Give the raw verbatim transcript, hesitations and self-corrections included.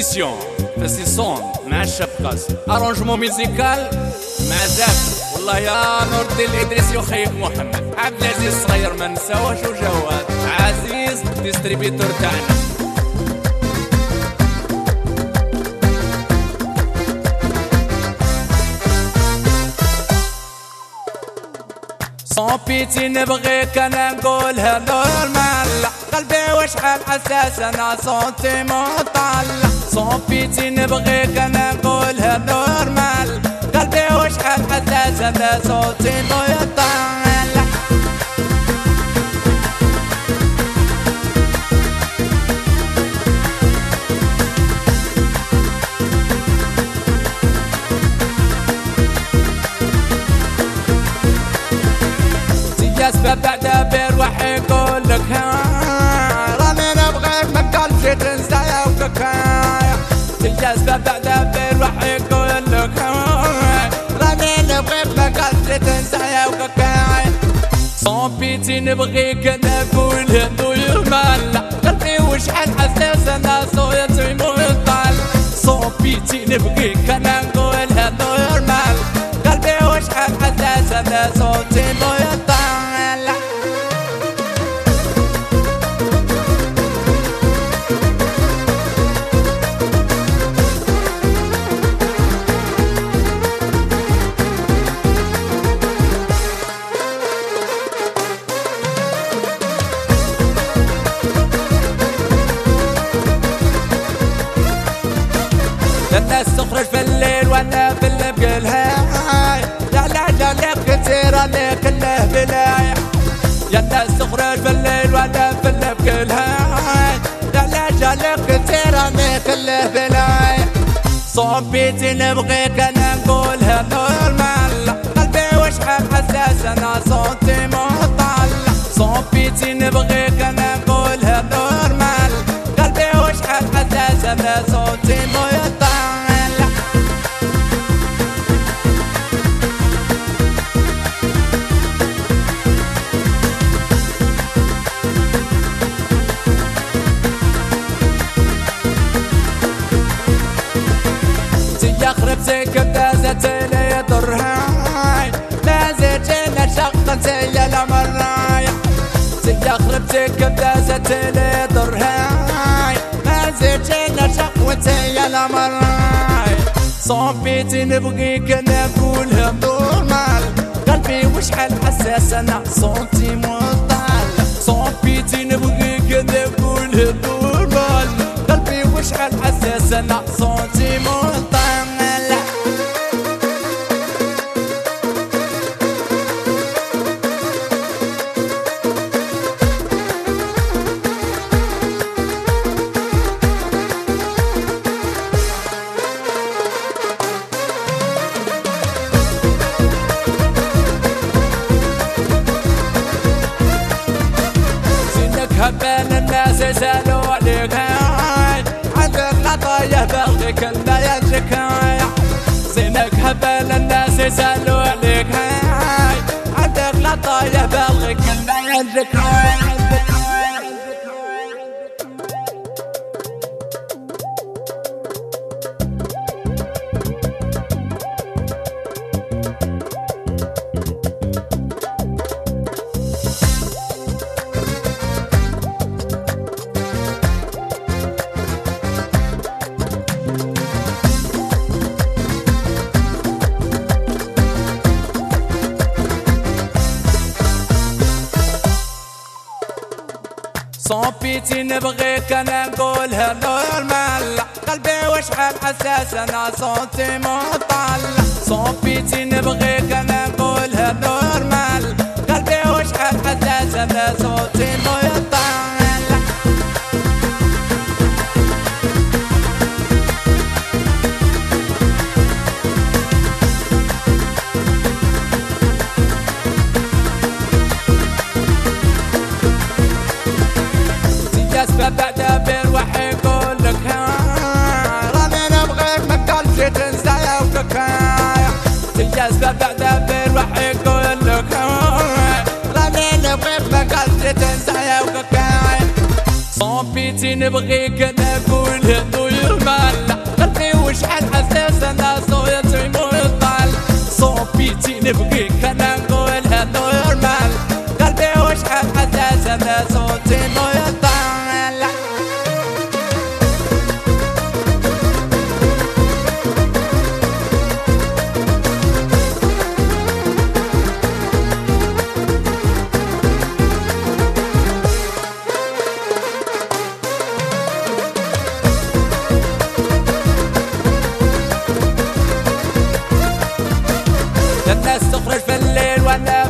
بروديسيون باسي صون مع الشاب قاسم، ارونجمون ميوزيكال مع زاك والله يا نور الدين الادريسي وخيك محمد عبد العزيز الصغير ما نساوش وجواد عزيز ديستريبيتور تاعنا. صون بيتي نبغيك انا نقولها نورمال، قلبي وشحال حساس انا صوتي مطلع. صون بيتي نبغيك انا نقولها نورمال، قلبي وشحال حساس انا صوتي مطلع. اسباب بعد بيروح يقول لك راني نبغيك ما قلبش تنسى وكايا. تجي اسباب بعد بيروح يقول لك راني نبغيك ما قلبش تنسى وكايا. صون بيتي نبغيك انا نقولها نورمال، قلبي وشحال حساس انا صوتي مطل. صون بيتي نبغيك انا نقولها نورمال، قلبي وشحال حساس انا صوتي مطل. الناس تخرج في الليل وانا في اللي بقلها لا لا لا لك كتير انا كله بلايا. يا الناس تخرج في الليل وانا في اللي بقلها لا لا لا لك كتير انا كله بلايا. صون بيتي نبغيك انا نقولها نورمال، قلبي وشحال حساس انا صوتي مطلع. صون بيتي نبغيك انا نقولها نورمال، قلبي وشحال حساس انا صوتي مطلع. يخرب زي كدازة لي يضرها لا زي جينا شقا زي الامرايا. يخرب زي كدازة لي يضرها لا زي جينا شقا زي الامرايا. صون بيتي نبغيك انا نقولها نورمال، قلبي وشحال حساس انا صوتي مطل. صون بيتي نبغيك انا نقولها نورمال، قلبي وشحال حساس انا صوتي مطل. هبال الناس يسألوا عليك عندك خطايا بغيك لا يجيك. زينك هبال الناس يسألوا عليك عندك خطايا بغيك لا يجيك. صون بيتي نبغيك انا نقولها نورمال، قلبي وشحال حساس انا صوتي مطل. صون بيتي نبغيك انا نقولها نورمال، قلبي وشحال حساس انا صوتي مطل. اسباب بعد بيروح يقول لك راني نبغيك ما قلبش تنسى وكايا. تجي اسباب بعد بيروح يقول لك راني نبغيك ما قلبش تنسى وكايا. صون بيتي نبغيك نقولها نورمال، ولا